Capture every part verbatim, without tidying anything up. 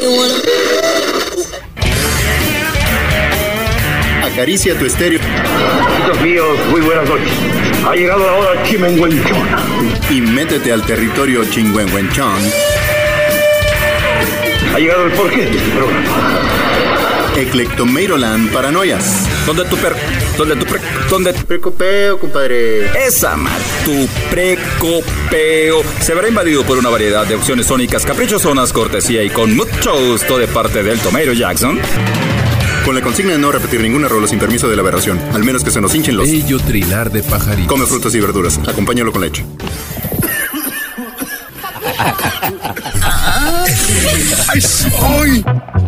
Acaricia tu estéreo. Amigos míos, muy buenas noches. Ha llegado la hora chimenguenchona. Y métete al territorio chingüengüenchón. Ha llegado el porqué de este programa. Eclectomeiroland Paranoias. ¿Dónde tu per... ¿Dónde tu pre... ¿Dónde tu precopeo, compadre? Esa mal, tu precopeo se verá invadido por una variedad de opciones sónicas caprichosonas, cortesía y con mucho gusto de parte del Tomeiro Jackson. Con la consigna de no repetir ninguna rola sin permiso de la aberración, al menos que se nos hinchen los... Bello trinar de pajaritos. Come frutas y verduras, acompáñalo con leche. ¡Ay, soy!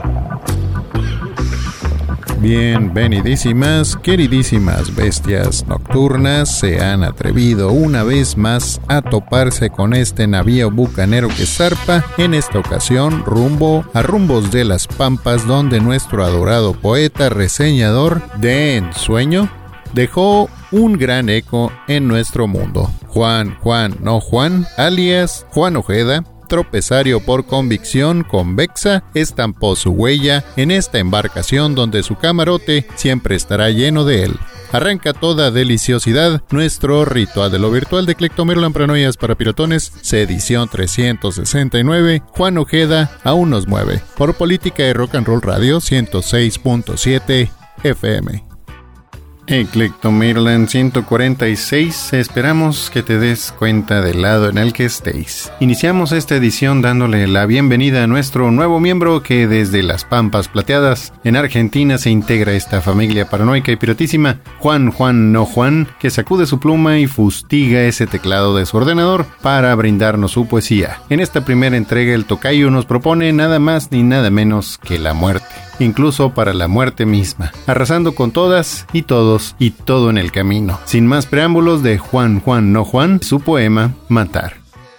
Bienvenidísimas, queridísimas bestias nocturnas, se han atrevido una vez más a toparse con este navío bucanero que zarpa, en esta ocasión rumbo a rumbos de las pampas, donde nuestro adorado poeta reseñador de Ensueño dejó un gran eco en nuestro mundo. Juan, Juan, no Juan, alias Juan Ojeda, tropezario por convicción convexa, estampó su huella en esta embarcación donde su camarote siempre estará lleno de él. Arranca toda deliciosidad nuestro ritual de lo virtual de Eclectomeiroland Paranoias para Piratones, edición trescientos sesenta y nueve. Juan Ojeda aún nos mueve. Por Política de Rock and Roll Radio ciento seis punto siete F M. Eclectomeiroland ciento cuarenta y seis, esperamos que te des cuenta del lado en el que estéis. Iniciamos esta edición dándole la bienvenida a nuestro nuevo miembro que desde las Pampas Plateadas en Argentina se integra a esta familia paranoica y piratísima, Juan, Juan, no Juan, que sacude su pluma y fustiga ese teclado de su ordenador para brindarnos su poesía. En esta primera entrega el tocayo nos propone nada más ni nada menos que la muerte, incluso para la muerte misma, arrasando con todas y todos y todo en el camino. Sin más preámbulos, de Juan, Juan, no Juan, su poema Matar.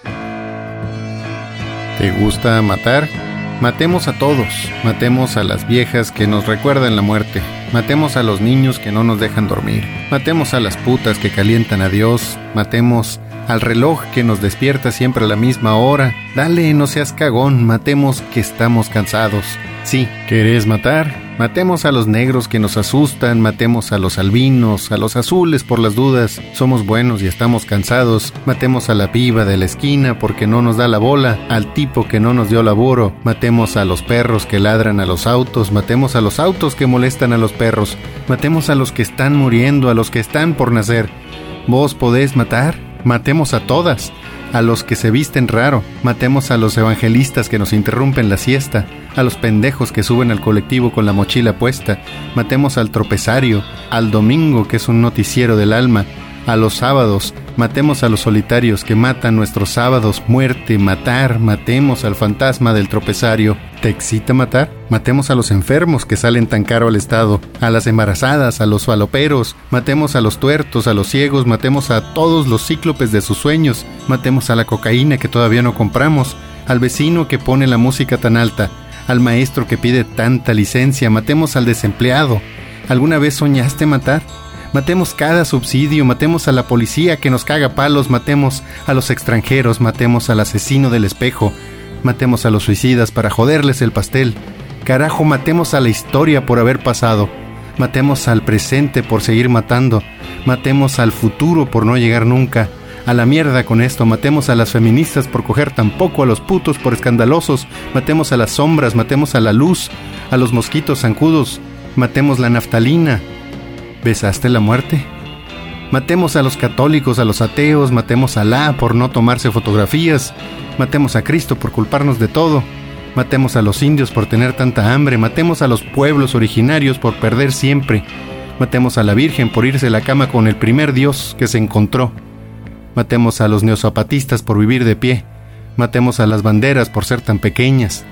¿Te gusta matar? Matemos a todos, matemos a las viejas que nos recuerdan la muerte, matemos a los niños que no nos dejan dormir, matemos a las putas que calientan a Dios, matemos al reloj que nos despierta siempre a la misma hora. Dale, no seas cagón, matemos que estamos cansados. Sí, ¿querés matar? Matemos a los negros que nos asustan, matemos a los albinos, a los azules por las dudas, somos buenos y estamos cansados. Matemos a la piba de la esquina porque no nos da la bola, al tipo que no nos dio laburo. Matemos a los perros que ladran a los autos, matemos a los autos que molestan a los perros. Matemos a los que están muriendo, a los que están por nacer. ¿Vos podés matar? Matemos a todas, a los que se visten raro, matemos a los evangelistas que nos interrumpen la siesta, a los pendejos que suben al colectivo con la mochila puesta, matemos al tropezario, al domingo que es un noticiero del alma, a los sábados, matemos a los solitarios que matan nuestros sábados, muerte, matar, matemos al fantasma del tropezario. ¿Te excita matar? Matemos a los enfermos que salen tan caro al Estado, a las embarazadas, a los faloperos, matemos a los tuertos, a los ciegos, matemos a todos los cíclopes de sus sueños, matemos a la cocaína que todavía no compramos, al vecino que pone la música tan alta, al maestro que pide tanta licencia, matemos al desempleado. ¿Alguna vez soñaste matar? Matemos cada subsidio, matemos a la policía que nos caga palos, matemos a los extranjeros, matemos al asesino del espejo, matemos a los suicidas para joderles el pastel. Carajo, matemos a la historia por haber pasado, matemos al presente por seguir matando, matemos al futuro por no llegar nunca. A la mierda con esto, matemos a las feministas por coger tan poco, a los putos por escandalosos, matemos a las sombras, matemos a la luz, a los mosquitos zancudos, matemos la naftalina. ¿Besaste la muerte? Matemos a los católicos, a los ateos, matemos a Alá por no tomarse fotografías, matemos a Cristo por culparnos de todo, matemos a los indios por tener tanta hambre, matemos a los pueblos originarios por perder siempre, matemos a la Virgen por irse a la cama con el primer Dios que se encontró, matemos a los neozapatistas por vivir de pie, matemos a las banderas por ser tan pequeñas.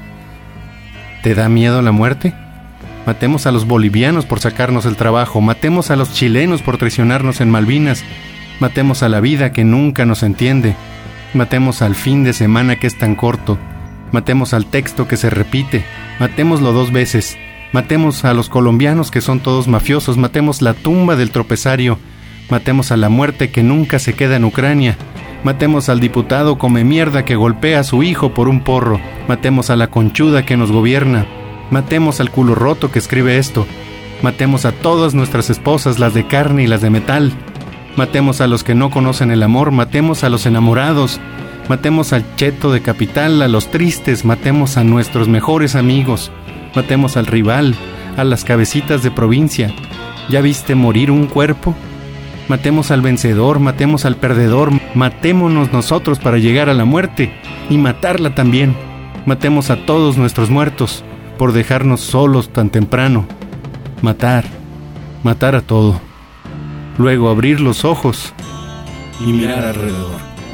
¿Te da miedo la muerte? Matemos a los bolivianos por sacarnos el trabajo, matemos a los chilenos por traicionarnos en Malvinas, matemos a la vida que nunca nos entiende, matemos al fin de semana que es tan corto, matemos al texto que se repite, matémoslo dos veces, matemos a los colombianos que son todos mafiosos, matemos la tumba del tropezario, matemos a la muerte que nunca se queda en Ucrania, Matemos al diputado come mierda que golpea a su hijo por un porro. Matemos a la conchuda que nos gobierna. Matemos al culo roto que escribe esto. Matemos a todas nuestras esposas, las de carne y las de metal. Matemos a los que no conocen el amor. Matemos a los enamorados. Matemos al cheto de capital, a los tristes. Matemos a nuestros mejores amigos. Matemos al rival, a las cabecitas de provincia. ¿Ya viste morir un cuerpo? Matemos al vencedor, matemos al perdedor, matémonos nosotros para llegar a la muerte y matarla también. Matemos a todos nuestros muertos por dejarnos solos tan temprano. Matar, matar a todo. Luego abrir los ojos y mirar alrededor.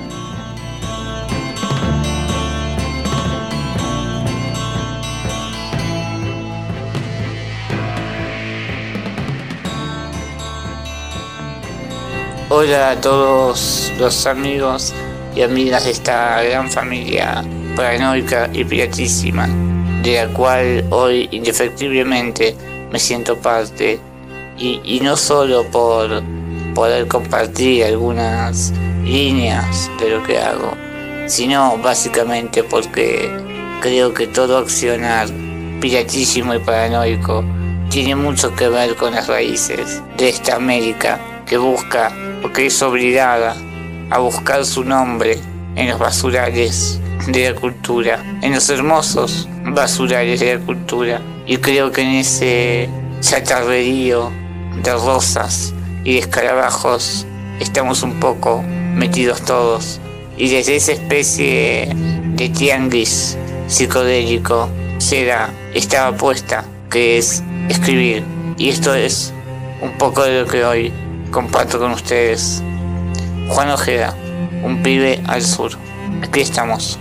Hola a todos los amigos y amigas de esta gran familia paranoica y piratísima, de la cual hoy indefectiblemente me siento parte, y, y no solo por poder compartir algunas líneas de lo que hago, sino básicamente porque creo que todo accionar piratísimo y paranoico tiene mucho que ver con las raíces de esta América que busca, porque es obligada a buscar su nombre en los basurales de la cultura, en los hermosos basurales de la cultura. Y creo que en ese chatarrerío de rosas y de escarabajos estamos un poco metidos todos. Y desde esa especie de tianguis psicodélico será esta apuesta que es escribir. Y esto es un poco de lo que hoy comparto con ustedes. Juan Ojeda, un pibe al sur. Aquí estamos.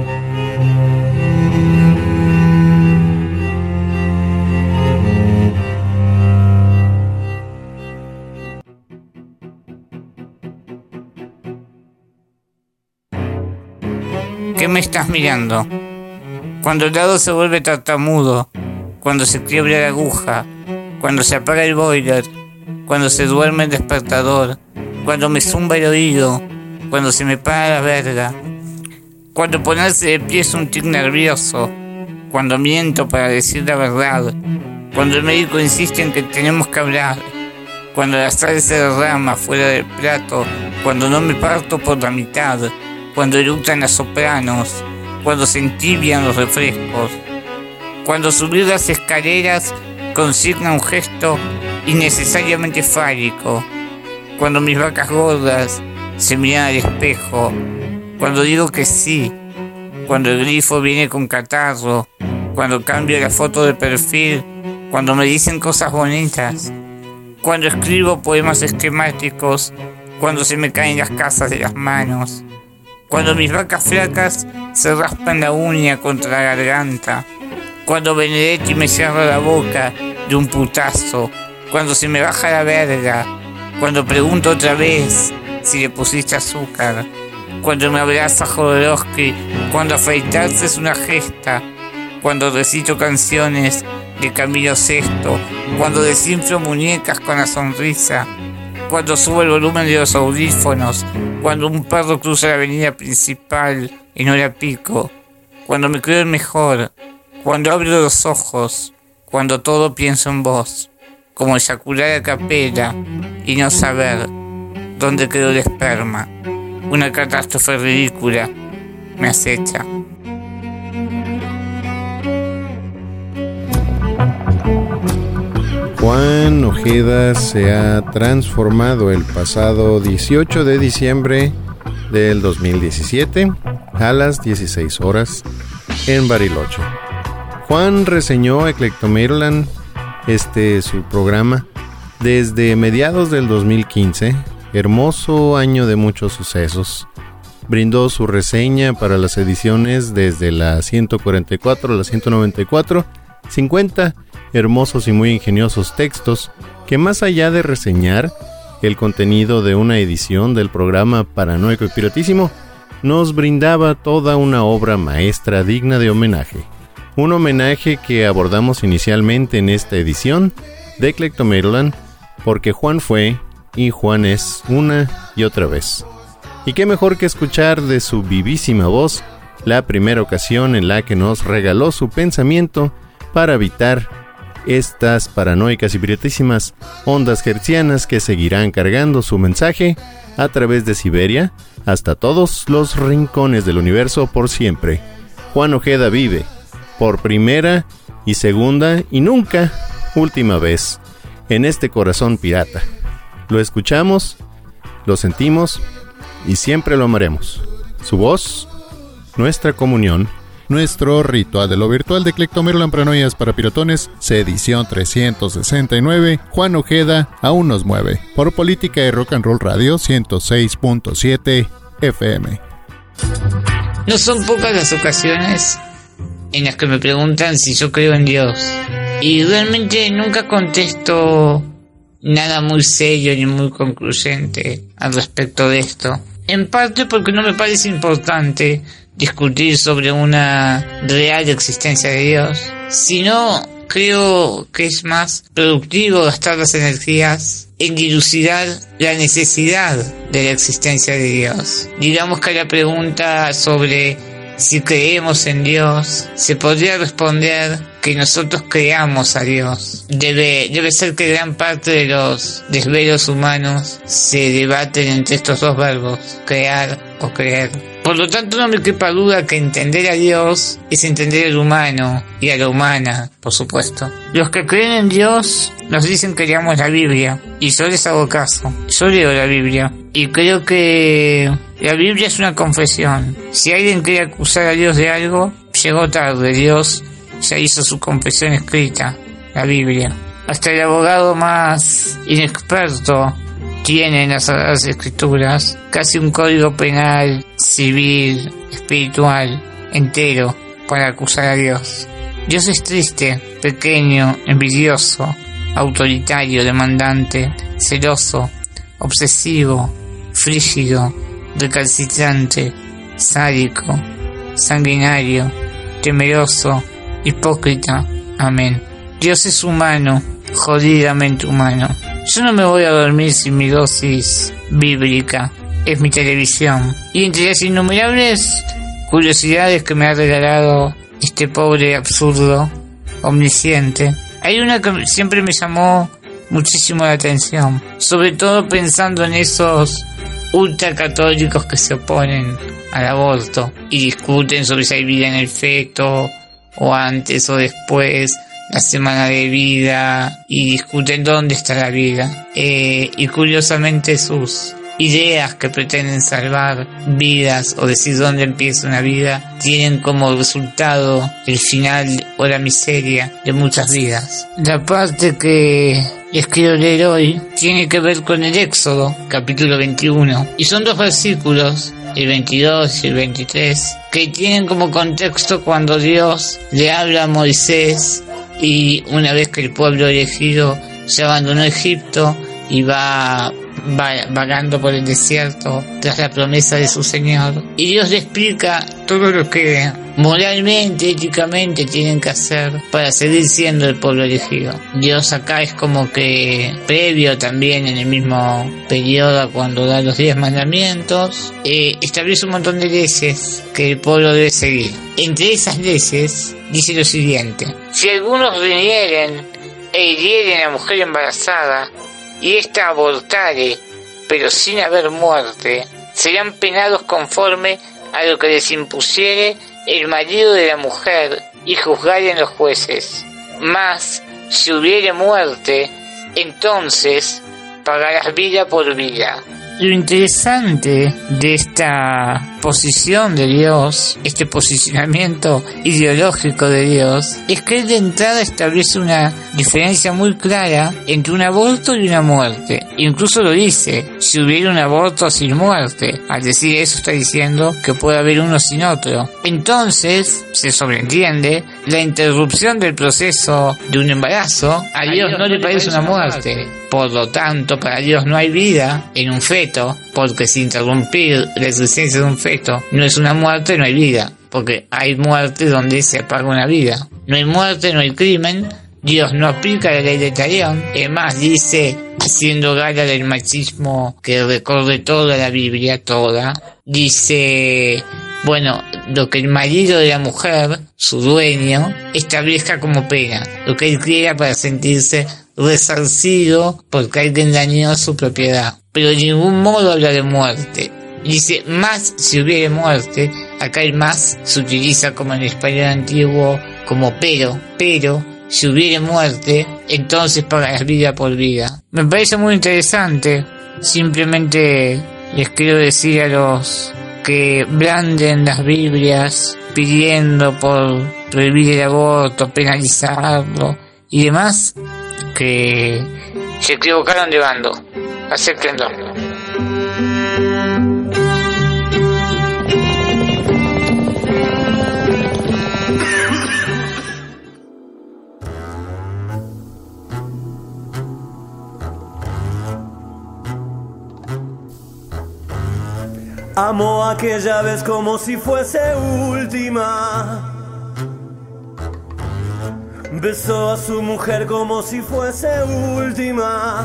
¿Qué me estás mirando? Cuando el dado se vuelve tartamudo, cuando se quiebra la aguja, cuando se apaga el boiler, cuando se duerme el despertador, cuando me zumba el oído, cuando se me para la verga, cuando ponerse de pie es un tic nervioso, cuando miento para decir la verdad, cuando el médico insiste en que tenemos que hablar, cuando la sal se derrama fuera del plato, cuando no me parto por la mitad, cuando eructan las sopranos, cuando se entibian los refrescos, cuando subir las escaleras consigna un gesto innecesariamente fálico, cuando mis vacas gordas se miran al espejo, cuando digo que sí, cuando el grifo viene con catarro, cuando cambio la foto de perfil, cuando me dicen cosas bonitas, cuando escribo poemas esquemáticos, cuando se me caen las casas de las manos, cuando mis vacas flacas se raspan la uña contra la garganta, cuando Benedetti me cierra la boca de un putazo, cuando se me baja la verga, cuando pregunto otra vez si le pusiste azúcar, cuando me abraza Jodorowsky, cuando afeitarse es una gesta, cuando recito canciones de Camilo Sesto, cuando desinflo muñecas con la sonrisa, cuando subo el volumen de los audífonos, cuando un perro cruza la avenida principal en hora pico, cuando me creo el mejor, cuando abro los ojos, cuando todo pienso en vos, como eyacular a capela y no saber dónde quedó el esperma. Una catástrofe ridícula me acecha. Juan Ojeda se ha transformado el pasado dieciocho de diciembre del dos mil diecisiete a las dieciséis horas en Bariloche. Juan reseñó Eclectomaryland, este su programa, desde mediados del dos mil quince, hermoso año de muchos sucesos. Brindó su reseña para las ediciones desde la ciento cuarenta y cuatro a la ciento noventa y cuatro, cincuenta hermosos y muy ingeniosos textos que, más allá de reseñar el contenido de una edición del programa Paranoico y Piratísimo, nos brindaba toda una obra maestra digna de homenaje. Un homenaje que abordamos inicialmente en esta edición de Eclectomaryland, porque Juan fue y Juan es una y otra vez Y qué mejor que escuchar de su vivísima voz la primera ocasión en la que nos regaló su pensamiento para evitar estas paranoicas y piratísimas ondas hertzianas que seguirán cargando su mensaje a través de Siberia hasta todos los rincones del universo por siempre. Juan Ojeda vive, por primera y segunda y nunca última vez, en este corazón pirata. Lo escuchamos, lo sentimos y siempre lo amaremos. Su voz, nuestra comunión, nuestro ritual de lo virtual de Clectomero Lampranoias para Piratones, edición trescientos sesenta y nueve, Juan Ojeda aún nos mueve, por Política de Rock and Roll Radio ciento seis punto siete F M. No son pocas las ocasiones en las que me preguntan si yo creo en Dios, y realmente nunca contesto nada muy serio ni muy concluyente al respecto de esto. En parte porque no me parece importante discutir sobre una real existencia de Dios, sino creo que es más productivo gastar las energías en dilucidar la necesidad de la existencia de Dios. Digamos que a la pregunta sobre si creemos en Dios, se podría responder que nosotros creamos a Dios. Debe, debe ser que gran parte de los desvelos humanos se debaten entre estos dos verbos, crear o creer. Por lo tanto, no me quepa duda que entender a Dios es entender al humano y a la humana, por supuesto. Los que creen en Dios nos dicen que leamos la Biblia, y yo les hago caso. Yo leo la Biblia y creo que la Biblia es una confesión. Si alguien quiere acusar a Dios de algo, llegó tarde. Dios ya hizo su confesión escrita, la Biblia. Hasta el abogado más inexperto tiene en las Sagradas Escrituras casi un código penal, civil, espiritual, entero para acusar a Dios. Dios es triste, pequeño, envidioso, autoritario, demandante, celoso, obsesivo, frígido, recalcitrante, sádico, sanguinario, temeroso, hipócrita. Amén. Dios es humano, jodidamente humano. Yo no me voy a dormir sin mi dosis bíblica. Es mi televisión. Y entre las innumerables curiosidades que me ha regalado este pobre absurdo omnisciente, hay una que siempre me llamó muchísimo la atención. Sobre todo pensando en esos ultracatólicos que se oponen al aborto y discuten sobre si hay vida en el feto, o antes o después, la semana de vida, y discuten dónde está la vida. Eh, y curiosamente sus ideas que pretenden salvar vidas o decir dónde empieza una vida tienen como resultado el final o la miseria de muchas vidas. La parte que les quiero leer hoy tiene que ver con el Éxodo, capítulo veintiuno, y son dos versículos, el veintidós y el veintitrés, que tienen como contexto cuando Dios le habla a Moisés, y una vez que el pueblo elegido ya abandonó Egipto y va, va vagando por el desierto tras la promesa de su Señor, y Dios le explica todo lo que moralmente, éticamente tienen que hacer para seguir siendo el pueblo elegido. Dios acá es como que previo también, en el mismo periodo cuando da los diez mandamientos, eh, establece un montón de leyes que el pueblo debe seguir. Entre esas leyes dice lo siguiente: si algunos vinieren e hirieren a mujer embarazada y ésta abortare, pero sin haber muerte, serán penados conforme a lo que les impusiere el marido de la mujer y juzgaren los jueces. Mas si hubiere muerte, entonces pagarás vida por vida. Lo interesante de esta posición de Dios, este posicionamiento ideológico de Dios, es que él de entrada establece una diferencia muy clara entre un aborto y una muerte. Incluso lo dice: si hubiera un aborto sin muerte. Al decir eso está diciendo que puede haber uno sin otro. Entonces se sobreentiende la interrupción del proceso de un embarazo. A Dios no le parece una muerte. Por lo tanto, para Dios no hay vida en un feto, porque si interrumpir la existencia de un feto no es una muerte, no hay vida, porque hay muerte donde se apaga una vida. No hay muerte, no hay crimen. Dios no aplica la ley de talión. Además dice haciendo gala del machismo que recorre toda la Biblia, toda. Dice, bueno, lo que el marido de la mujer, su dueño, establezca como pena, lo que él quiera para sentirse resarcido porque alguien dañó su propiedad. Pero de ningún modo habla de muerte. Dice, más si hubiere muerte. Acá el más se utiliza como en el español antiguo como pero, pero si hubiere muerte, entonces pagarás vida por vida. Me parece muy interesante. Simplemente les quiero decir a los que blanden las Biblias pidiendo por prohibir el aborto, penalizarlo y demás, que se equivocaron de bando. Acéptenlo. Amo aquella vez como si fuese última. Besó a su mujer como si fuese última.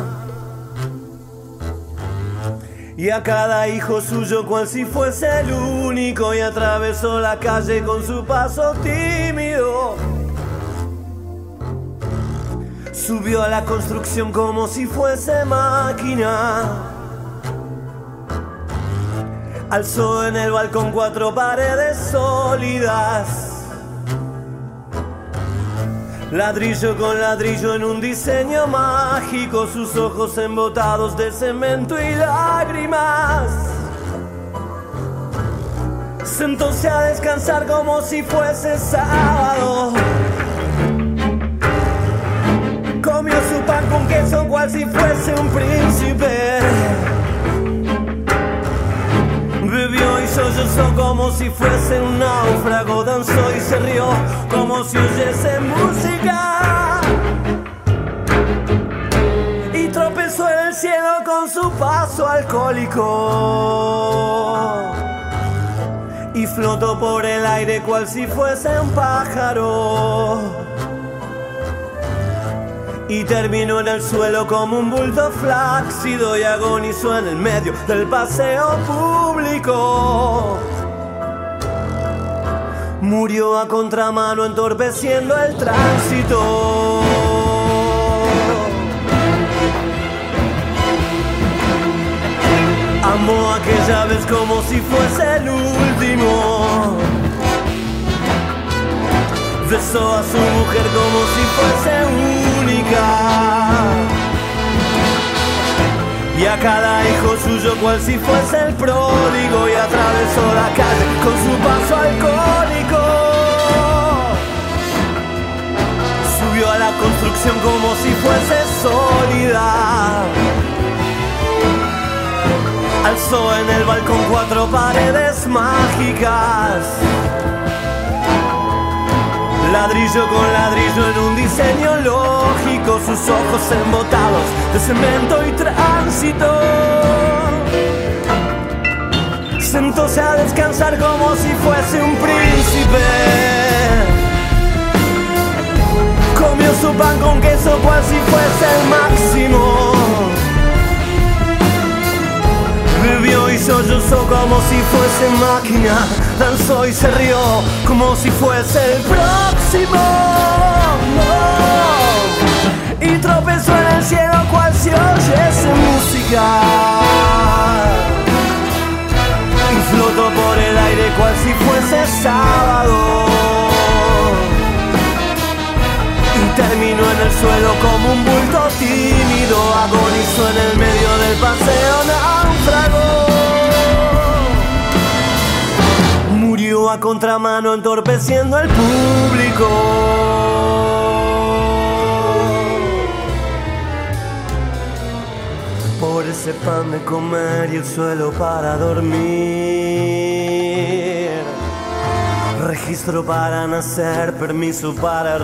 Y a cada hijo suyo cual si fuese el único. Y atravesó la calle con su paso tímido. Subió a la construcción como si fuese máquina. Alzó en el balcón cuatro paredes sólidas. Ladrillo con ladrillo en un diseño mágico. Sus ojos embotados de cemento y lágrimas. Sentóse a descansar como si fuese sábado. Comió su pan con queso cual si fuese un príncipe. Bebió y sollozó como si fuese un náufrago. Danzó y se rió como si oyese música. Y tropezó en el cielo con su paso alcohólico. Y flotó por el aire cual si fuese un pájaro. Y terminó en el suelo como un bulto flácido. Y agonizó en el medio del paseo público. Murió a contramano entorpeciendo el tránsito. Amó aquella vez como si fuese el último. Besó a su mujer como si fuese única. Y a cada hijo suyo cual si fuese el pródigo. Y atravesó la calle con su paso alcohólico. Subió a la construcción como si fuese sólida. Alzó en el balcón cuatro paredes mágicas. Ladrillo con ladrillo en un diseño lógico. Sus ojos embotados de cemento y tránsito. Sentóse a descansar como si fuese un príncipe. Comió su pan con queso cual si fuese el máximo. Bebió y sollozó como si fuese máquina. Danzó y se rió como si fuese el próximo. Oh. Y tropezó en el cielo cual si oyese música. Y flotó por el aire cual si fuese sábado. Y terminó en el suelo como un bulto tímido. Agonizó en el medio del paseo náufrago. Murió a contramano entorpeciendo el público. Por ese pan de comer y el suelo para dormir. Registro para nacer, permiso para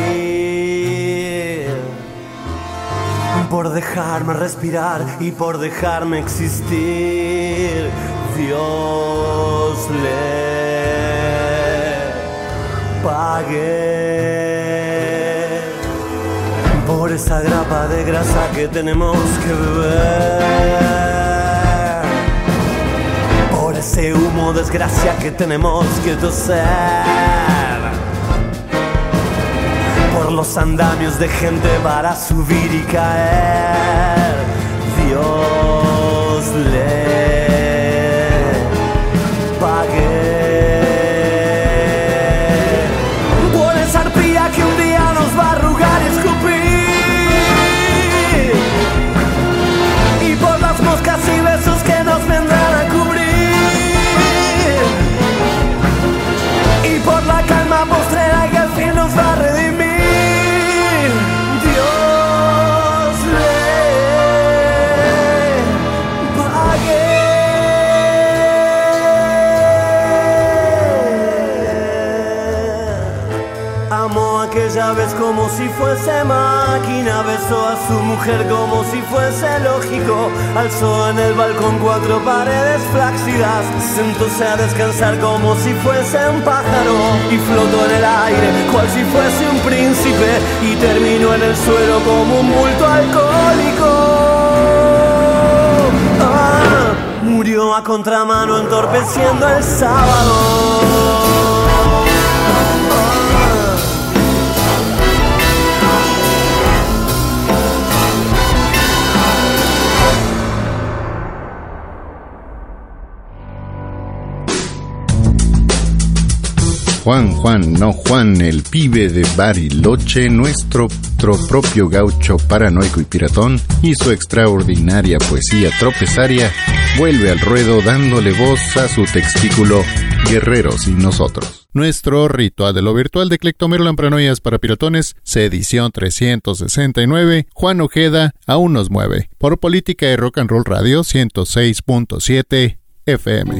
reír. Por dejarme respirar y por dejarme existir. Dios le pague por por esa grapa de grasa que tenemos que beber, por ese humo desgracia que tenemos que toser, por los andamios de gente para subir y caer. Dios le pague por esa arpía que un día nos va a arrugar y escupir, y por las moscas y besos que nos vendrán a cubrir, y por la calma postrera que al fin nos va a redimir. Aquella vez como si fuese máquina, besó a su mujer como si fuese lógico, alzó en el balcón cuatro paredes flácidas, sentóse a descansar como si fuese un pájaro y flotó en el aire cual si fuese un príncipe y terminó en el suelo como un bulto alcohólico. Ah, murió a contramano entorpeciendo el sábado. Juan, Juan, no Juan, el pibe de Bariloche, nuestro propio gaucho paranoico y piratón, y su extraordinaria poesía tropezaria, vuelve al ruedo dándole voz a su textículo Guerreros y Nosotros. Nuestro ritual de lo virtual de Clectomero Lampranoias para Piratones, edición trescientos sesenta y nueve, Juan Ojeda aún nos mueve, por Política de Rock and Roll Radio ciento seis punto siete F M.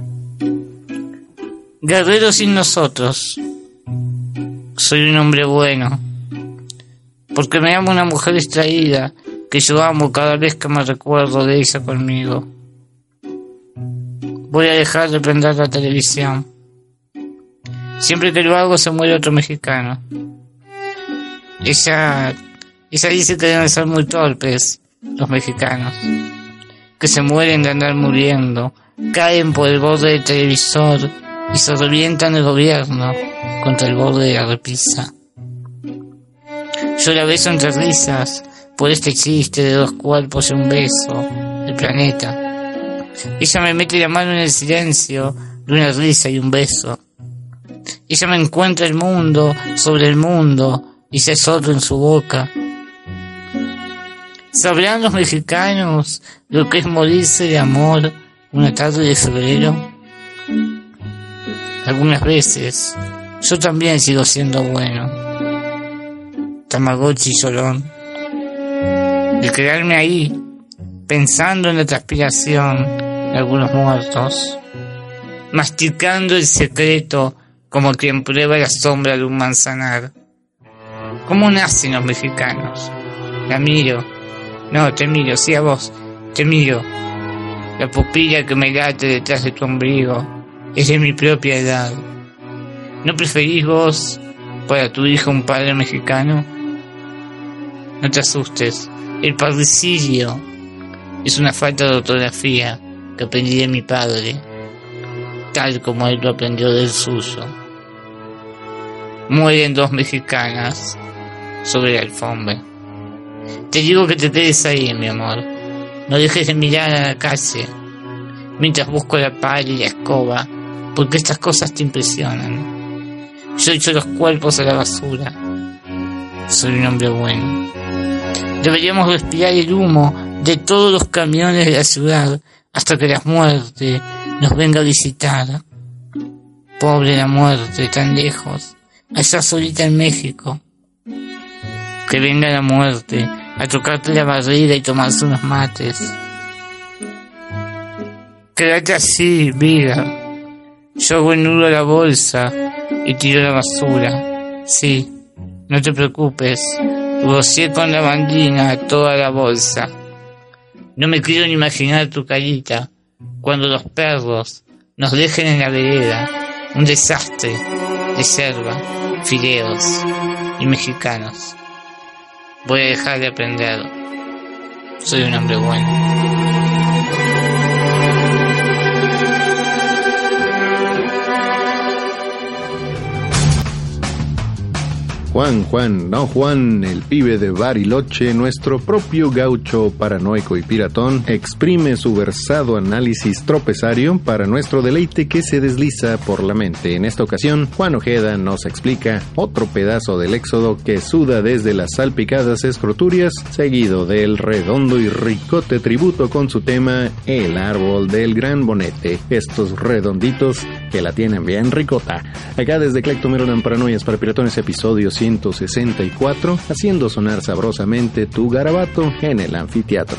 Guerreros sin nosotros. Soy un hombre bueno, porque me amo una mujer distraída que yo amo cada vez que me recuerdo de ella conmigo. Voy a dejar de prender la televisión. Siempre que lo hago se muere otro mexicano. Ella, ella dice que deben ser muy torpes los mexicanos, que se mueren de andar muriendo, caen por el borde del televisor y se revientan el gobierno contra el borde de la repisa. Yo la beso entre risas por este chiste de dos cuerpos y un beso del planeta. Ella me mete la mano en el silencio de una risa y un beso. Ella me encuentra el mundo sobre el mundo y se otro en su boca. ¿Sabrán los mexicanos lo que es morirse de amor una tarde de febrero? Algunas veces yo también sigo siendo bueno, Tamagotchi llorón, de quedarme ahí pensando en la transpiración de algunos muertos, masticando el secreto como quien prueba la sombra de un manzanar. ¿Cómo nacen los mexicanos? La miro, no, te miro, sí a vos, te miro. La pupila que me late detrás de tu ombligo es de mi propia edad. ¿No preferís vos para tu hijo un padre mexicano? No te asustes, el parricidio es una falta de ortografía que aprendí de mi padre, tal como él lo aprendió del suyo. Mueren dos mexicanas sobre la alfombra. Te digo que te quedes ahí, mi amor. No dejes de mirar a la calle mientras busco la pala y la escoba, porque estas cosas te impresionan. Yo echo los cuerpos a la basura. Soy un hombre bueno. Deberíamos respirar el humo de todos los camiones de la ciudad hasta que la muerte nos venga a visitar. Pobre la muerte, tan lejos, allá solita en México. Que venga la muerte a tocarte la barriga y tomarse unos mates. Quédate así, viga. Yo hago el nudo a la bolsa y tiro la basura. Sí, no te preocupes, rocié con la bandina toda la bolsa. No me quiero ni imaginar tu carita cuando los perros nos dejen en la vereda un desastre de yerba, fideos y mexicanos. Voy a dejar de aprender. Soy un hombre bueno. Juan, Juan, no Juan, el pibe de Bariloche, nuestro propio gaucho paranoico y piratón, exprime su versado análisis tropezario para nuestro deleite que se desliza por la mente. En esta ocasión, Juan Ojeda nos explica otro pedazo del éxodo que suda desde las salpicadas escroturias, seguido del redondo y ricote tributo con su tema El árbol del gran bonete. Estos redonditos que la tienen bien ricota. Acá desde Clectomerolan Paranoias para Piratones, episodio ciento sesenta y cuatro, haciendo sonar sabrosamente tu garabato en el anfiteatro.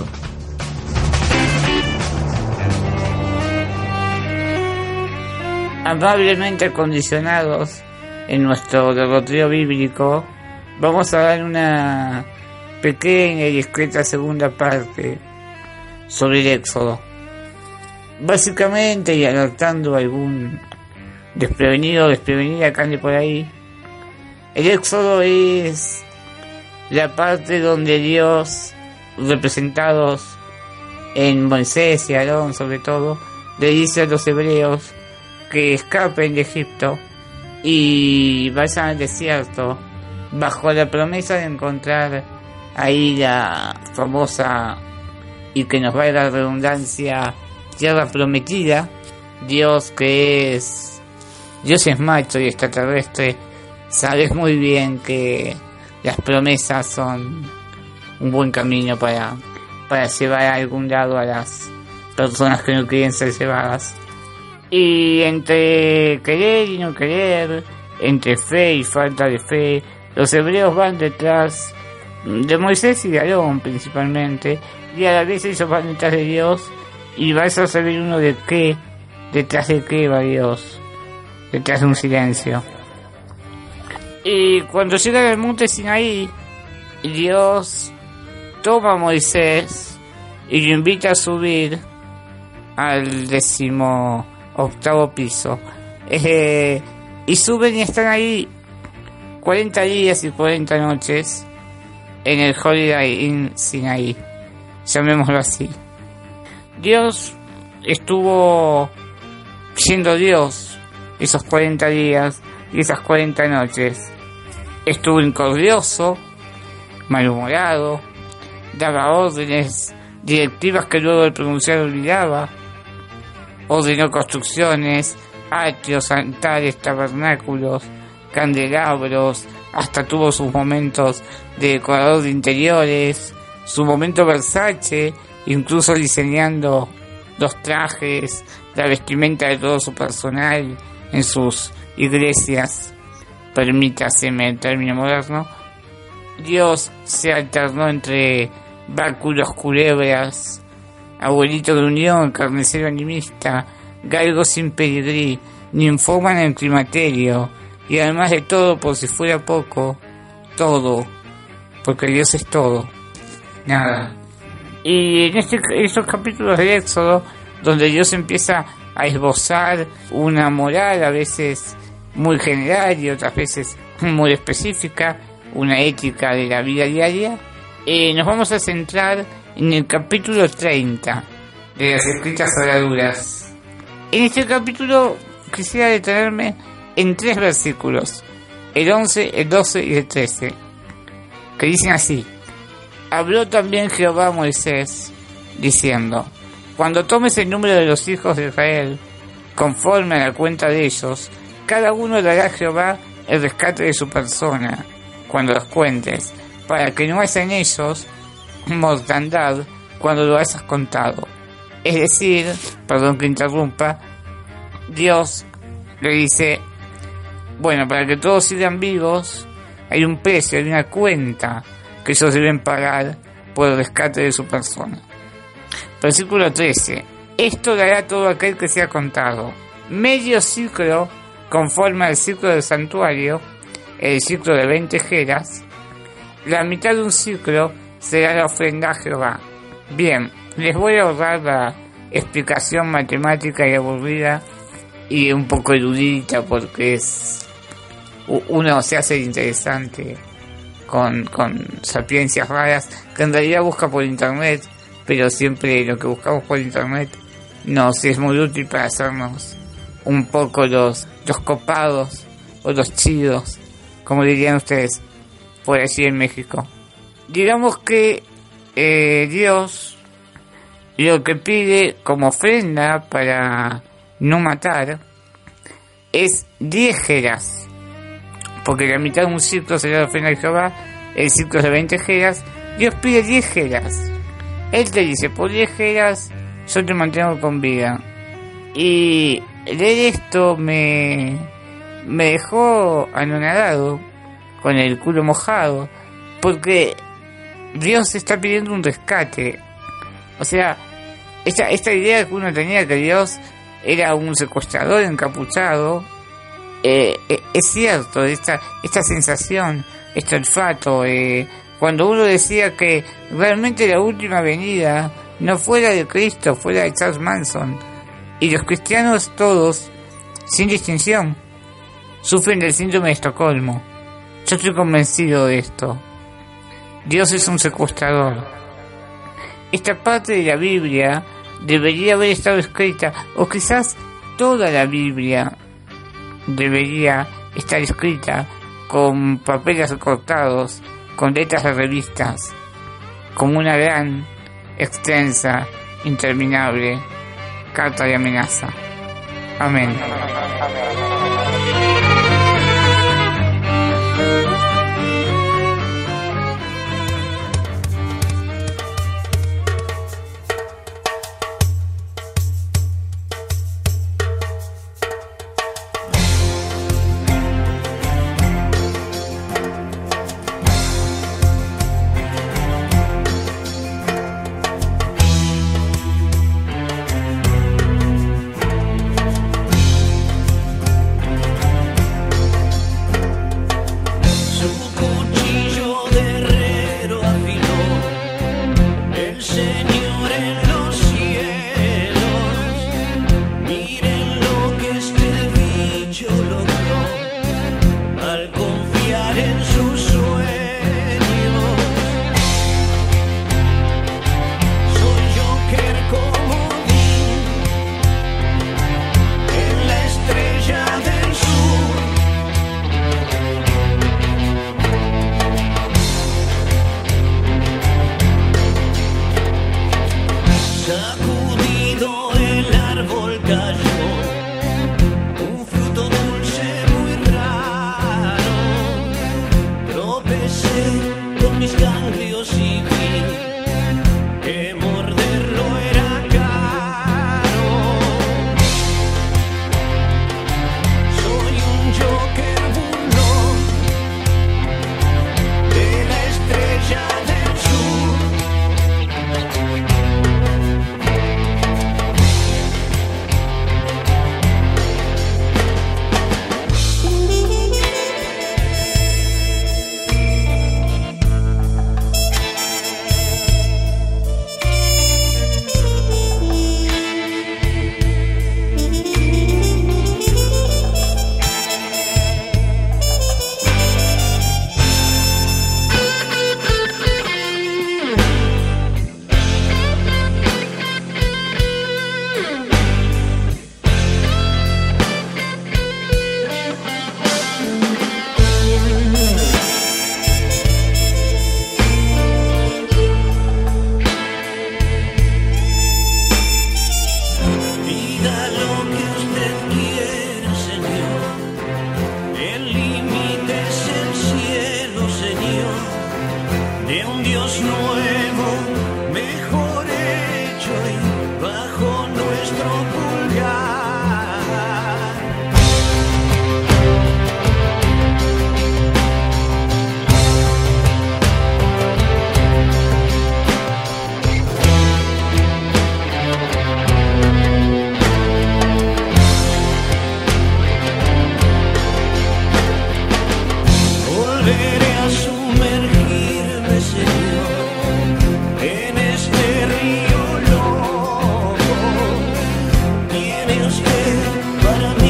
Amablemente acondicionados en nuestro derrotero bíblico, vamos a dar una pequeña y discreta segunda parte sobre el éxodo. Básicamente, y alertando a algún desprevenido o desprevenida que ande por ahí, el éxodo es la parte donde Dios, representados en Moisés y Aarón sobre todo, le dice a los hebreos que escapen de Egipto y vayan al desierto bajo la promesa de encontrar ahí la famosa, y que nos valga la redundancia, tierra prometida. Dios, que es Dios es macho y extraterrestre, sabes muy bien que las promesas son un buen camino para, para llevar a algún lado a las personas que no quieren ser llevadas. Y entre querer y no querer, entre fe y falta de fe, los hebreos van detrás de Moisés y de Aarón principalmente, y a la vez ellos van detrás de Dios, y vas a saber uno de qué, detrás de qué va Dios, detrás de un silencio. Y cuando llegan al monte Sinaí, Dios toma a Moisés y lo invita a subir al décimo octavo piso. Eh, y suben y están ahí cuarenta días y cuarenta noches en el Holiday Inn Sinaí, llamémoslo así. Dios estuvo siendo Dios esos cuarenta días y esas cuarenta noches. Estuvo incordioso, malhumorado, daba órdenes, directivas que luego de pronunciar olvidaba, ordenó construcciones, atrios, altares, tabernáculos, candelabros, hasta tuvo sus momentos de decorador de interiores, su momento Versace, incluso diseñando los trajes, la vestimenta de todo su personal en sus iglesias. Permítaseme el término moderno. Dios se alternó entre báculos, culebras, abuelito gruñón, carnicero animista, galgo sin pedigrí, ninfómana en climaterio, y además de todo, por si fuera poco, todo, porque Dios es todo, nada. Y en este, estos capítulos del Éxodo, donde Dios empieza a esbozar una moral a veces muy general y otras veces muy específica, una ética de la vida diaria, eh, nos vamos a centrar en el capítulo treinta de las escritas habladuras. En este capítulo quisiera detenerme en tres versículos, el once, el doce y el trece, que dicen así: habló también Jehová a Moisés, diciendo: cuando tomes el número de los hijos de Israel, conforme a la cuenta de ellos, cada uno dará a Jehová el rescate de su persona, cuando los cuentes, para que no haya en ellos mortandad cuando lo hayas contado. Es decir, perdón que interrumpa, Dios le dice: bueno, para que todos sigan vivos, hay un precio, hay una cuenta que ellos deben pagar por el rescate de su persona. Versículo trece: esto dará todo aquel que sea contado. Medio ciclo, conforme al ciclo del santuario, el ciclo de veinte jeras. La mitad de un ciclo será la ofrenda a Jehová. Bien, les voy a ahorrar la explicación matemática y aburrida y un poco erudita, porque es uno se hace interesante con, con sapiencias raras que en realidad busca por internet, pero siempre lo que buscamos por internet nos es muy útil para hacernos un poco los, los copados o los chidos, como dirían ustedes por allí en México. Digamos que eh, Dios lo que pide como ofrenda para no matar es diez jeras, porque la mitad de un ciclo será la ofrenda de Jehová, el ciclo es de veinte jeras. Dios pide diez jeras. Él te dice, por diez jeras yo te mantengo con vida. Y leer esto me, me dejó anonadado, con el culo mojado, porque Dios está pidiendo un rescate. O sea, esta, esta idea que uno tenía que Dios era un secuestrador encapuchado, eh, eh, es cierto, esta, esta sensación, este olfato, eh, cuando uno decía que realmente la última venida no fuera de Cristo, fuera de Charles Manson, y los cristianos todos, sin distinción, sufren del síndrome de Estocolmo. Yo estoy convencido de esto. Dios es un secuestrador. Esta parte de la Biblia debería haber estado escrita, o quizás toda la Biblia debería estar escrita con papeles recortados, con letras de revistas, como una gran, extensa, interminable carta de amenaza. Amén.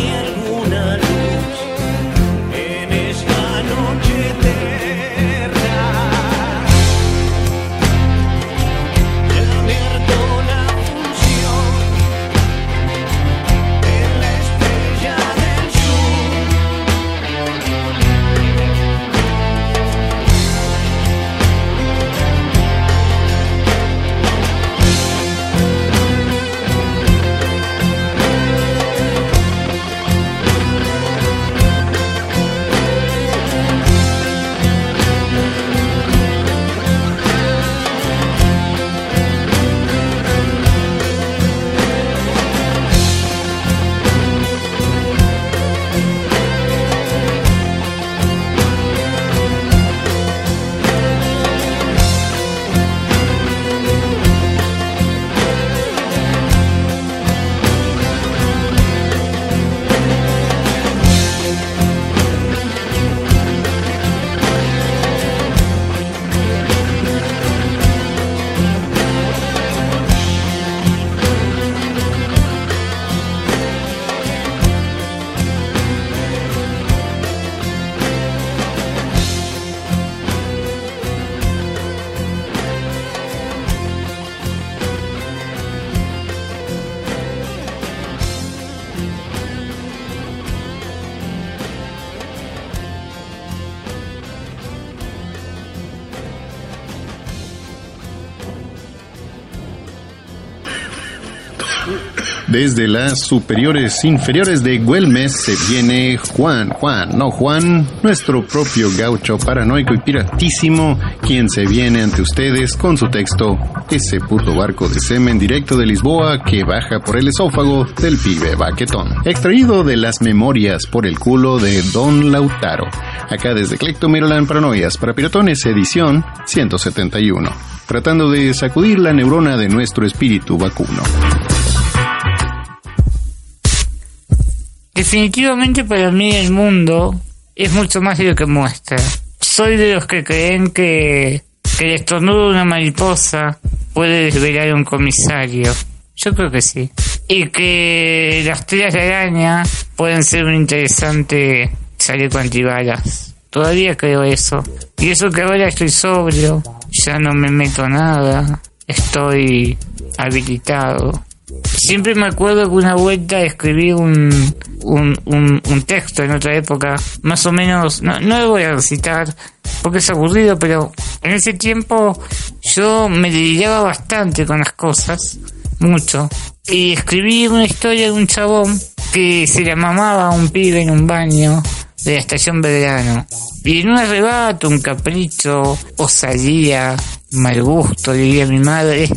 Para mí alguna luz en esta noche eterna. Desde las superiores inferiores de Güemes se viene Juan, Juan, no Juan, nuestro propio gaucho paranoico y piratísimo, quien se viene ante ustedes con su texto Ese puto barco de semen directo de Lisboa que baja por el esófago del pibe baquetón, extraído de las memorias por el culo de Don Lautaro, acá desde Clectomerolan Paranoias para Piratones, edición ciento setenta y uno, tratando de sacudir la neurona de nuestro espíritu vacuno. Definitivamente para mí el mundo es mucho más de lo que muestra. Soy de los que creen que, que el estornudo de una mariposa puede desvelar a un comisario. Yo creo que sí. Y que las telas de araña pueden ser un interesante chaleco antibalas. Todavía creo eso. Y eso que ahora estoy sobrio, ya no me meto nada, estoy habilitado. Siempre me acuerdo que una vuelta escribí un, un, un, un texto en otra época, más o menos, no, no lo voy a recitar porque es aburrido, pero en ese tiempo yo me dedicaba bastante con las cosas, mucho, y escribí una historia de un chabón que se la mamaba a un pibe en un baño de la estación Belgrano, y en un arrebato, un capricho, osadía, mal gusto, diría mi madre,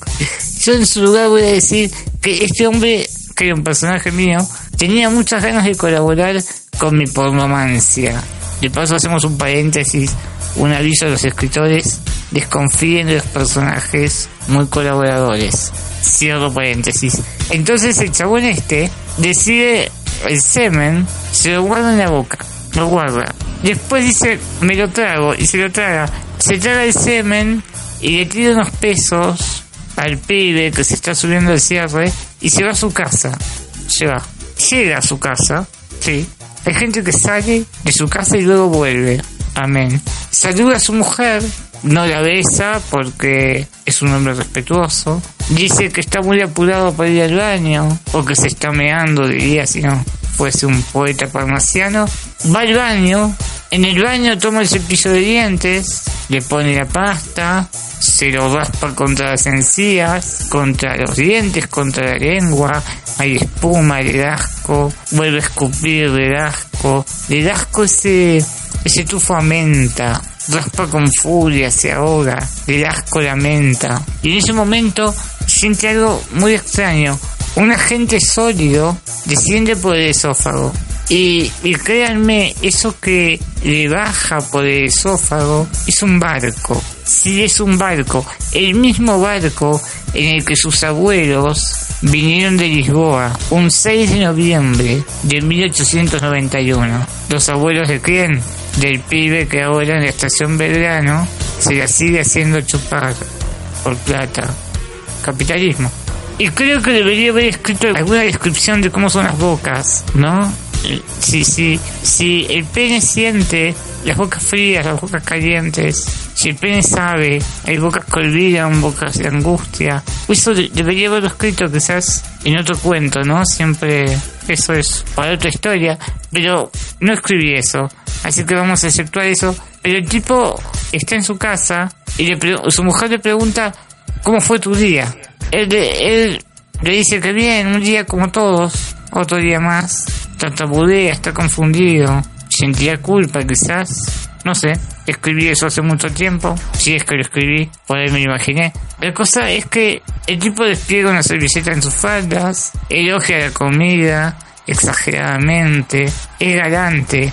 yo en su lugar voy a decir que este hombre, que era un personaje mío, tenía muchas ganas de colaborar con mi pornomancia. De paso hacemos un paréntesis, un aviso a los escritores: desconfíen de los personajes muy colaboradores. Cierro paréntesis. Entonces el chabón este decide el semen, se lo guarda en la boca, lo guarda. Después dice, me lo trago, y se lo traga. Se traga el semen y le tira unos pesos al pibe que se está subiendo el cierre y se va a su casa. Se va. Llega a su casa, sí. Hay gente que sale de su casa y luego vuelve. Amén. Saluda a su mujer, no la besa porque es un hombre respetuoso. Dice que está muy apurado para ir al baño, o que se está meando, diría si no fuese un poeta parnasiano. Va al baño, en el baño toma el cepillo de dientes, le pone la pasta, se lo raspa contra las encías, contra los dientes, contra la lengua, hay espuma, le da asco, vuelve a escupir, le da asco, le da asco ese, ese tufo a menta, raspa con furia, se ahoga, le da asco la menta, y en ese momento siente algo muy extraño, un agente sólido desciende por el esófago. Y, y créanme, eso que le baja por el esófago es un barco. Sí, es un barco. El mismo barco en el que sus abuelos vinieron de Lisboa un seis de noviembre de mil ochocientos noventa y uno. ¿Los abuelos de quién? Del pibe que ahora en la estación Belgrano se la sigue haciendo chupar por plata. Capitalismo. Y creo que debería haber escrito alguna descripción de cómo son las bocas, ¿no? Si, si, si el pene siente las bocas frías, las bocas calientes, si el pene sabe, hay bocas que olvidan, bocas de angustia, eso de, debería haberlo escrito quizás en otro cuento, ¿no? Siempre eso es para otra historia, pero no escribí eso, así que vamos a exceptuar eso. Pero el tipo está en su casa y le pre- su mujer le pregunta, ¿cómo fue tu día? Él, él le dice que bien, un día como todos, otro día más. Tartamudea, está confundido, sentía culpa quizás, no sé, escribí eso hace mucho tiempo, si es que lo escribí, por ahí me lo imaginé. La cosa es que el tipo despliega una servilleta en sus faldas, elogia la comida exageradamente, es galante,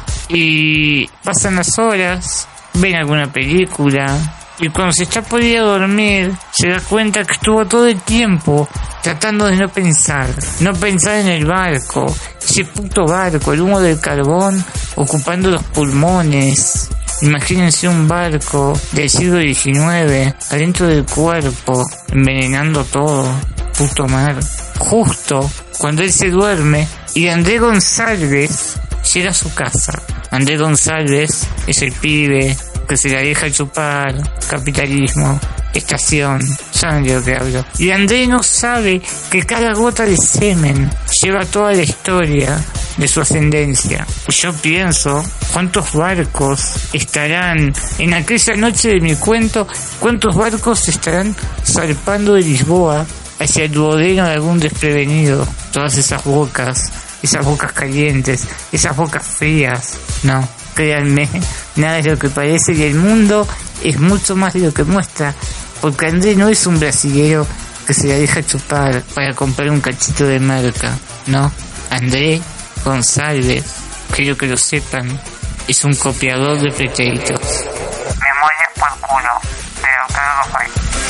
y pasan las horas, ven alguna película, y cuando se está por ir a dormir, se da cuenta que estuvo todo el tiempo tratando de no pensar, no pensar en el barco, ese puto barco, el humo del carbón ocupando los pulmones. Imagínense un barco del siglo diecinueve adentro del cuerpo, envenenando todo, puto mar. Justo cuando él se duerme y André González llega a su casa. André González es el pibe que se la deja chupar, capitalismo, estación, saben de lo que hablo. Y André no sabe que cada gota de semen lleva toda la historia de su ascendencia. Yo pienso, ¿cuántos barcos estarán en aquella noche de mi cuento? ¿Cuántos barcos estarán zarpando de Lisboa hacia el duodeno de algún desprevenido. Todas esas bocas, esas bocas calientes, esas bocas frías. No, créanme, nada es lo que parece y el mundo es mucho más de lo que muestra. Porque André no es un brasilero que se la deja chupar para comprar un cachito de merca. No, André González, quiero que lo sepan, es un copiador de pretéritos. Me mueles por culo, pero Carlos Bay.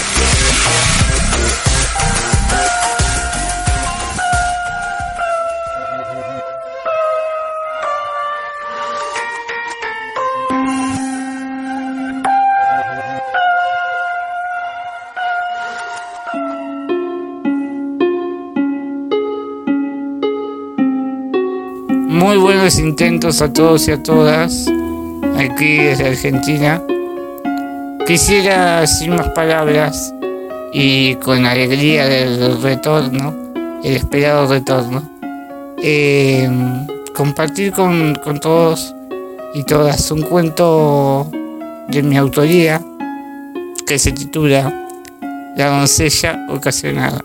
Muy buenos intentos a todos y a todas, aquí desde Argentina. Quisiera, sin más palabras y con alegría del retorno, el esperado retorno, eh, compartir con, con todos y todas un cuento de mi autoría que se titula La doncella ocasionada.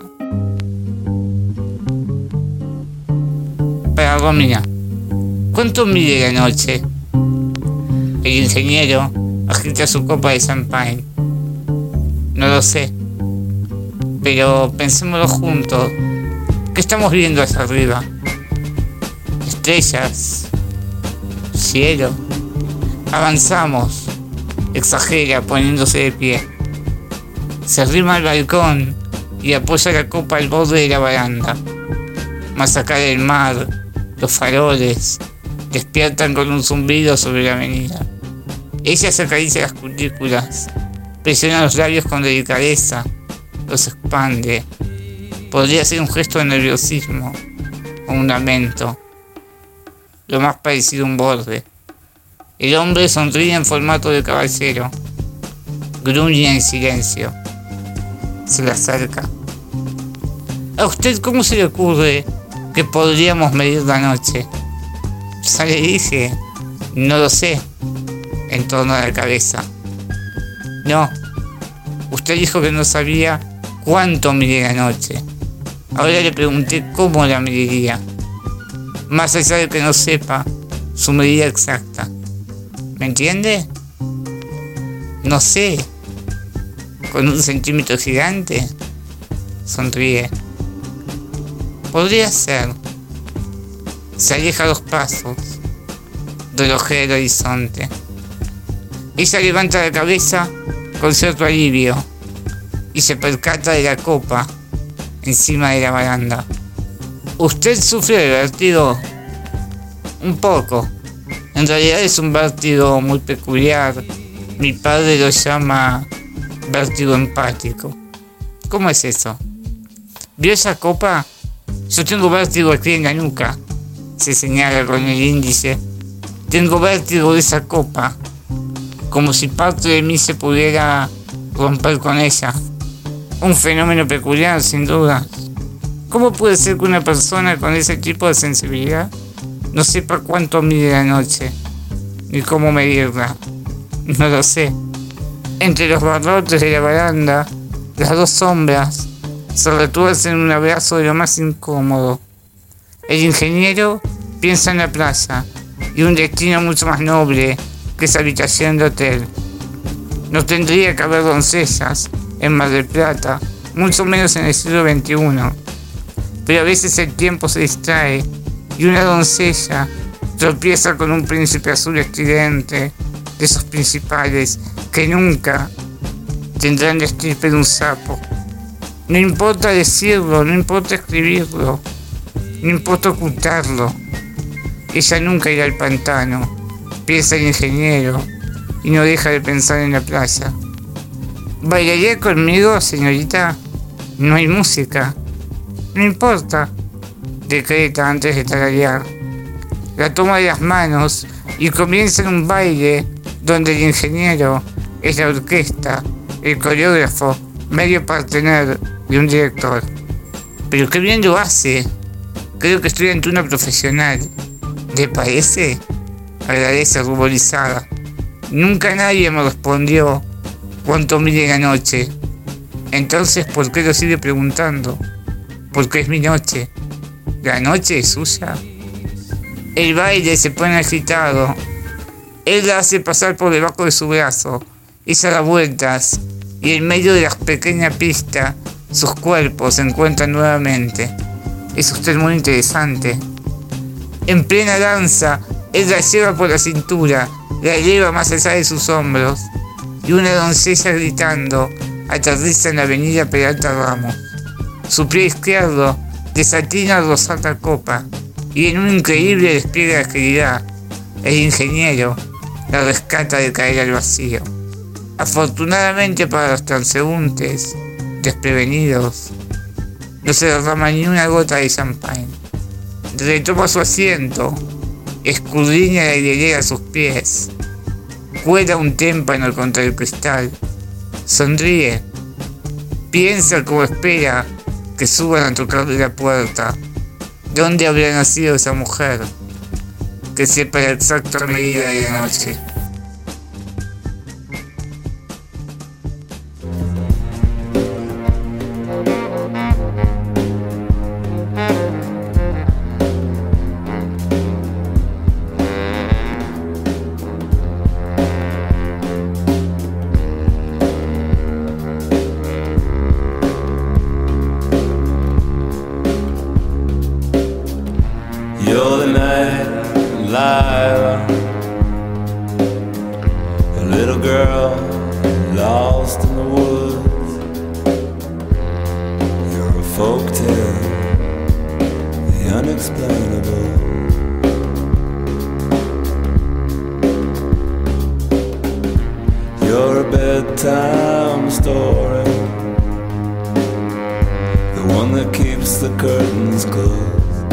Para Romina. ¿Cuánto mide la noche? El ingeniero agita su copa de champagne. No lo sé, pero pensémoslo juntos. ¿Qué estamos viendo hacia arriba? Estrellas, cielo. Avanzamos. Exagera poniéndose de pie. Se arrima al balcón y apoya la copa al borde de la baranda. Más acá del mar, los faroles despiertan con un zumbido sobre la avenida. Ella se acaricia las cutículas, presiona los labios con delicadeza, los expande. Podría ser un gesto de nerviosismo o un lamento, lo más parecido a un borde. El hombre sonríe en formato de caballero, gruñe en silencio. Se le acerca. ¿A usted cómo se le ocurre que podríamos medir la noche? Ya le dije, no lo sé, en torno a la cabeza. No, usted dijo que no sabía cuánto mide la noche. Ahora le pregunté cómo la mediría. Más allá de que no sepa su medida exacta. ¿Me entiende? No sé. ¿Con un centímetro gigante? Sonríe. Podría ser. Se aleja dos pasos, relojea el horizonte. Ella levanta la cabeza con cierto alivio y se percata de la copa encima de la baranda. ¿Usted sufre de vértigo? Un poco. En realidad es un vértigo muy peculiar. Mi padre lo llama vértigo empático. ¿Cómo es eso? ¿Vio esa copa? Yo tengo vértigo aquí en la nuca. Se señala con el índice. Tengo vértigo de esa copa, como si parte de mí se pudiera romper con ella. Un fenómeno peculiar, sin duda. ¿Cómo puede ser que una persona con ese tipo de sensibilidad no sepa cuánto mide la noche, ni cómo medirla? No lo sé. Entre los barrotes de la baranda, las dos sombras se retuercen en un abrazo de lo más incómodo. El ingeniero piensa en la playa y un destino mucho más noble que esa habitación de hotel. No tendría que haber doncellas en Mar del Plata, mucho menos en el siglo veintiuno. Pero a veces el tiempo se distrae y una doncella tropieza con un príncipe azul estridente, de esos principales que nunca tendrán la estirpe de un sapo. No importa decirlo, no importa escribirlo, no importa ocultarlo. Ella nunca irá al pantano, piensa el ingeniero, y no deja de pensar en la playa. ¿Bailaría conmigo, señorita? No hay música. No importa, decreta antes de tararear. La toma de las manos y comienza en un baile donde el ingeniero es la orquesta, el coreógrafo, medio partener de un director. Pero qué bien lo hace. Creo que estoy ante una profesional. ¿Le parece? Agradece ruborizada. Nunca nadie me respondió cuánto mide la noche. Entonces, ¿por qué lo sigue preguntando? Porque es mi noche. ¿La noche es suya? El baile se pone agitado. Él la hace pasar por debajo de su brazo y se da vueltas, y en medio de la pequeña pista sus cuerpos se encuentran nuevamente. Es usted muy interesante. En plena danza, él la lleva por la cintura, la eleva más allá de sus hombros, y una doncella gritando aterriza en la avenida Peralta Ramos. Su pie izquierdo desatina al rozar la copa, y en un increíble despliegue de agilidad, el ingeniero la rescata de caer al vacío. Afortunadamente para los transeúntes desprevenidos, no se derrama ni una gota de champán. Retoma su asiento, escudriña la hilera a sus pies, cuela un témpano contra el cristal, sonríe, piensa como espera que suban a tocarle la puerta. ¿Dónde habría nacido esa mujer? Que sepa la exacta medida de la noche. You're the night light, a little girl lost in the woods. You're a folktale, the unexplainable. You're a bedtime story, the one that keeps the curtains closed.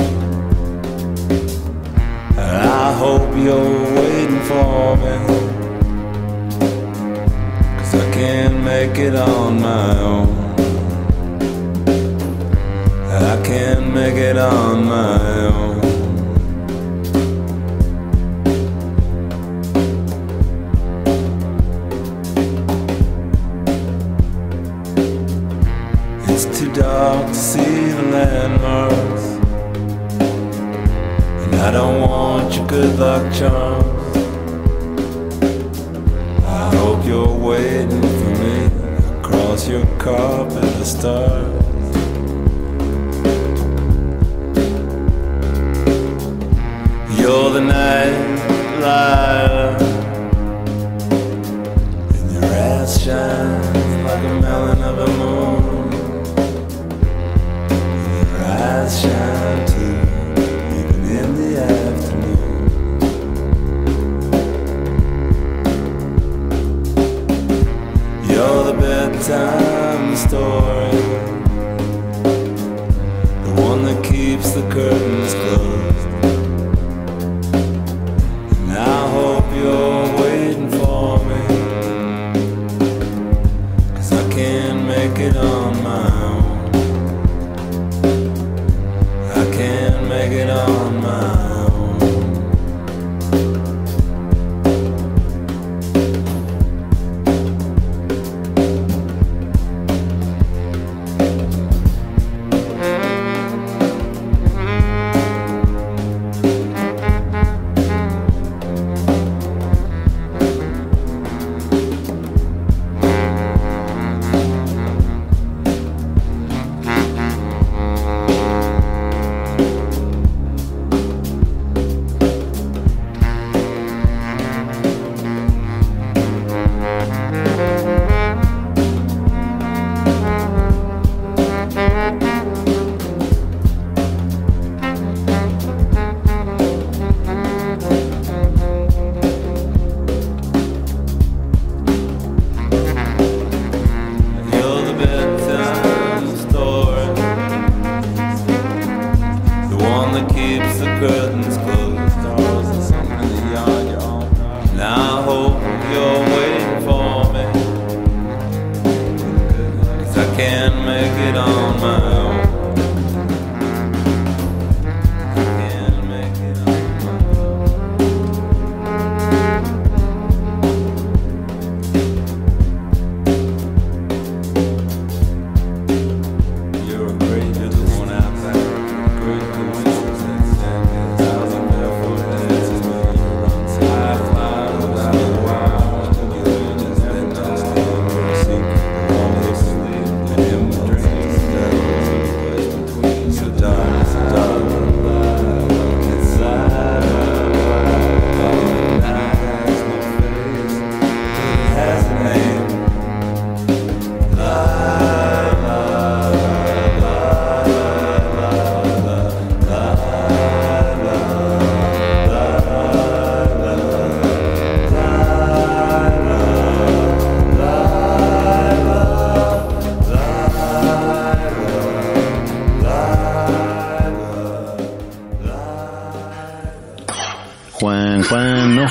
I hope you're waiting for me, 'cause I can't make it on my own. I can't make it on my own. It's too dark to see the landmarks, I don't want your good luck charms. I hope you're waiting for me across your carpet of stars. You're the night light, and your ass shines like a melon of a moon, and your eyes shine too in the afternoon. You're the bedtime story, the one that keeps the curtains closed. And I hope you're waiting for me, 'cause I can't make it on my own. I can't make it on my own.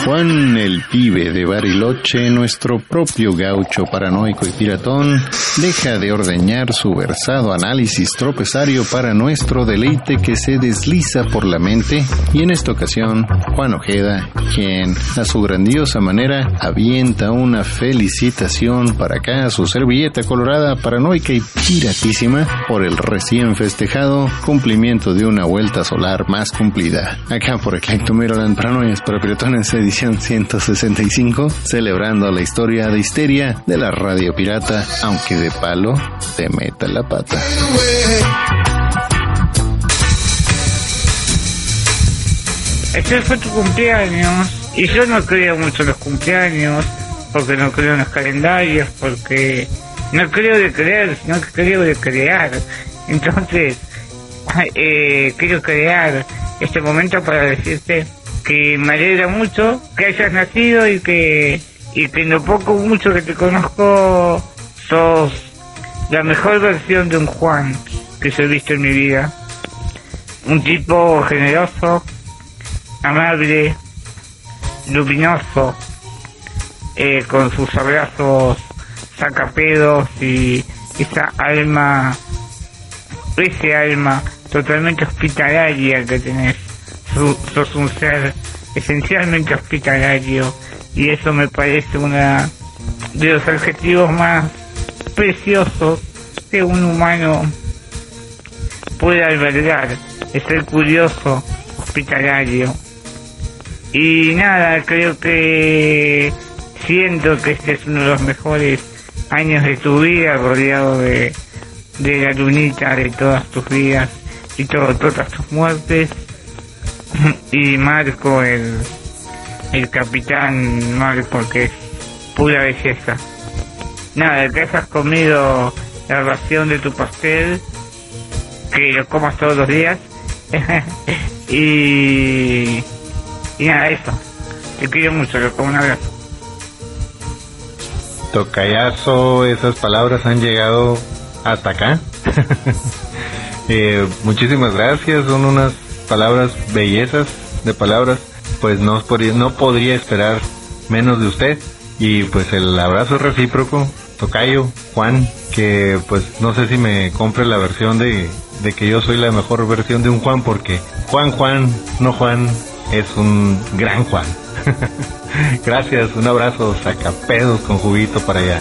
Juan el pibe de Bariloche, nuestro propio gaucho paranoico y piratón, deja de ordeñar su versado análisis tropezario para nuestro deleite que se desliza por la mente, y en esta ocasión, Juan Ojeda, quien a su grandiosa manera avienta una felicitación para acá a su servilleta colorada, paranoica y piratísima por el recién festejado cumplimiento de una vuelta solar más cumplida. Acá por Eclecto Maryland, Paranoias para Piratones, edición ciento sesenta y cinco, celebrando la historia de histeria de la radio pirata, aunque de palo te meta la pata. Este fue tu cumpleaños y yo no creo mucho en los cumpleaños, porque no creo en los calendarios, porque no creo de creer, sino que creo de crear. Entonces, eh, quiero crear este momento para decirte que me alegra mucho que hayas nacido y que y que en lo poco o mucho que te conozco sos la mejor versión de un Juan que yo he visto en mi vida. Un tipo generoso, amable, luminoso, eh, con sus abrazos sacapedos y esa alma, ese alma totalmente hospitalaria que tenés. Sos un ser esencialmente hospitalario, y eso me parece una de los adjetivos más preciosos que un humano puede albergar, es ser curioso, hospitalario. Y nada, creo que siento que este es uno de los mejores años de tu vida, rodeado de, de la lunita de todas tus vidas y todo, todas tus muertes. Y Marco, el, el capitán Marco, que es pura belleza. Nada, que hayas comido la ración de tu pastel, que lo comas todos los días. y, y nada, eso. Te quiero mucho, loco, un abrazo. Tocayazo, esas palabras han llegado hasta acá. eh, muchísimas gracias, son unas palabras, bellezas de palabras, pues no podría, no podría esperar menos de usted, y pues el abrazo recíproco, tocayo, Juan, que pues no sé si me compre la versión de, de que yo soy la mejor versión de un Juan, porque Juan Juan, no Juan, es un gran Juan. Gracias, un abrazo, sacapedos con juguito para allá.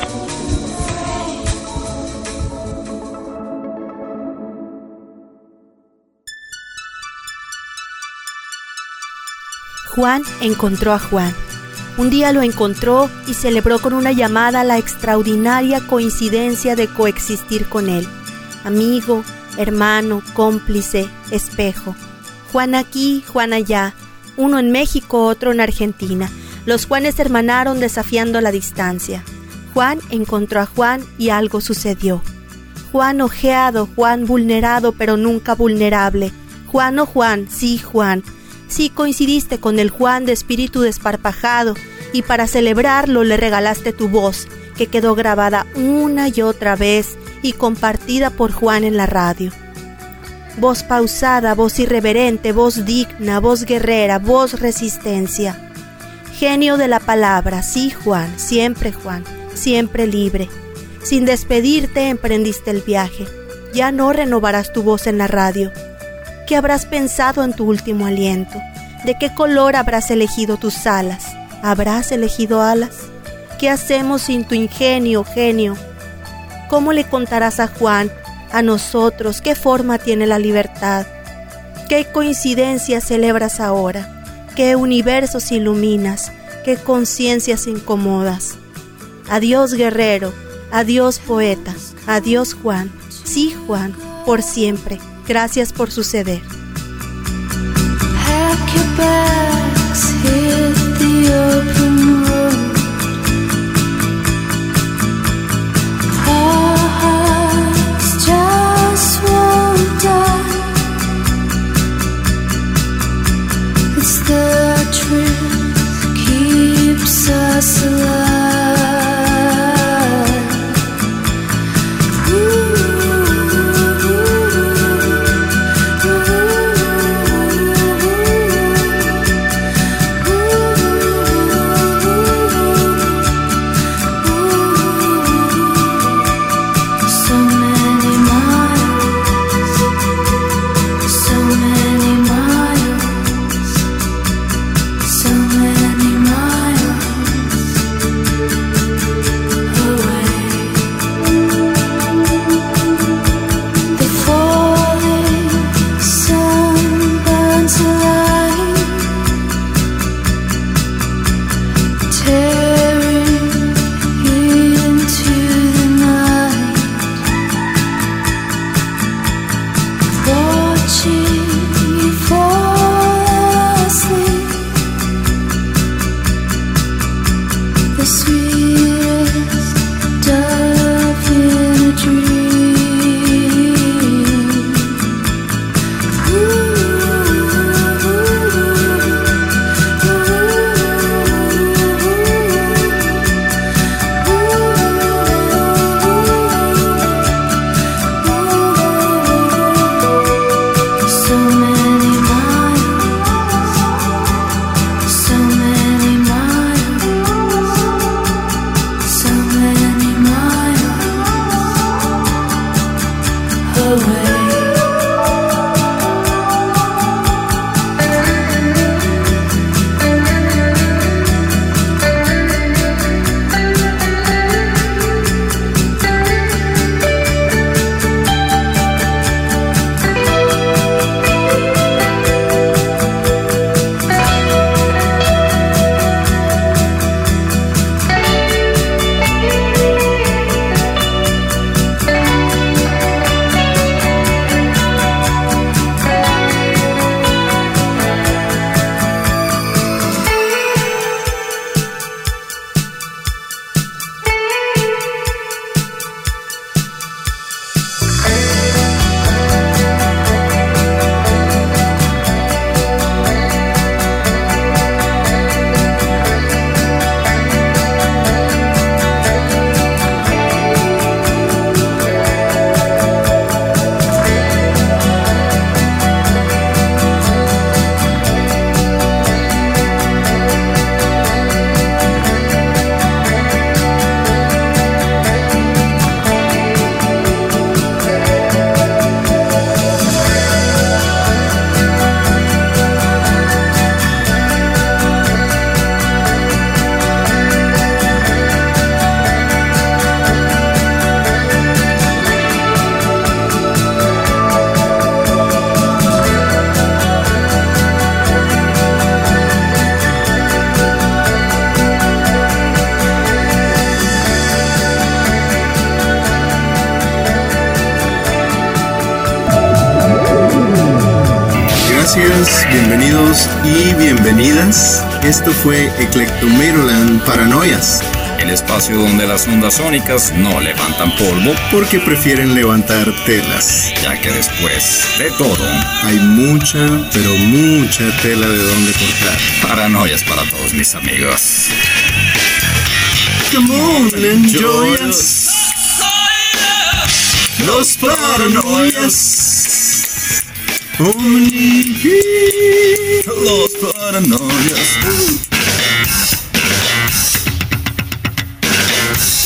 Juan encontró a Juan. Un día lo encontró y celebró con una llamada la extraordinaria coincidencia de coexistir con él. Amigo, hermano, cómplice, espejo. Juan aquí, Juan allá. Uno en México, otro en Argentina. Los Juanes se hermanaron desafiando la distancia. Juan encontró a Juan y algo sucedió. Juan ojeado, Juan vulnerado pero nunca vulnerable. Juan o Juan, sí Juan. Sí coincidiste con el Juan de espíritu desparpajado, y para celebrarlo le regalaste tu voz, que quedó grabada una y otra vez y compartida por Juan en la radio. Voz pausada, voz irreverente, voz digna, voz guerrera, voz resistencia. Genio de la palabra, sí Juan, siempre Juan, siempre libre. Sin despedirte emprendiste el viaje. Ya no renovarás tu voz en la radio. ¿Qué habrás pensado en tu último aliento? ¿De qué color habrás elegido tus alas? ¿Habrás elegido alas? ¿Qué hacemos sin tu ingenio, genio? ¿Cómo le contarás a Juan, a nosotros, qué forma tiene la libertad? ¿Qué coincidencias celebras ahora? ¿Qué universos iluminas? ¿Qué conciencias incomodas? Adiós guerrero, adiós poeta, adiós Juan. Sí Juan, por siempre. Gracias por suceder. Pack your bags, hit the open road. Our hearts just won't die. It's the truth keeps us alive. Ooh. Bienvenidas, bienvenidos y bienvenidas. Esto fue Eclectomeroland Paranoias. El espacio donde las ondas sónicas no levantan polvo porque prefieren levantar telas. Ya que después de todo hay mucha, pero mucha tela de donde cortar. Paranoias para todos mis amigos. Come on, enjoy us. Los paranoias. Only Los paranoias.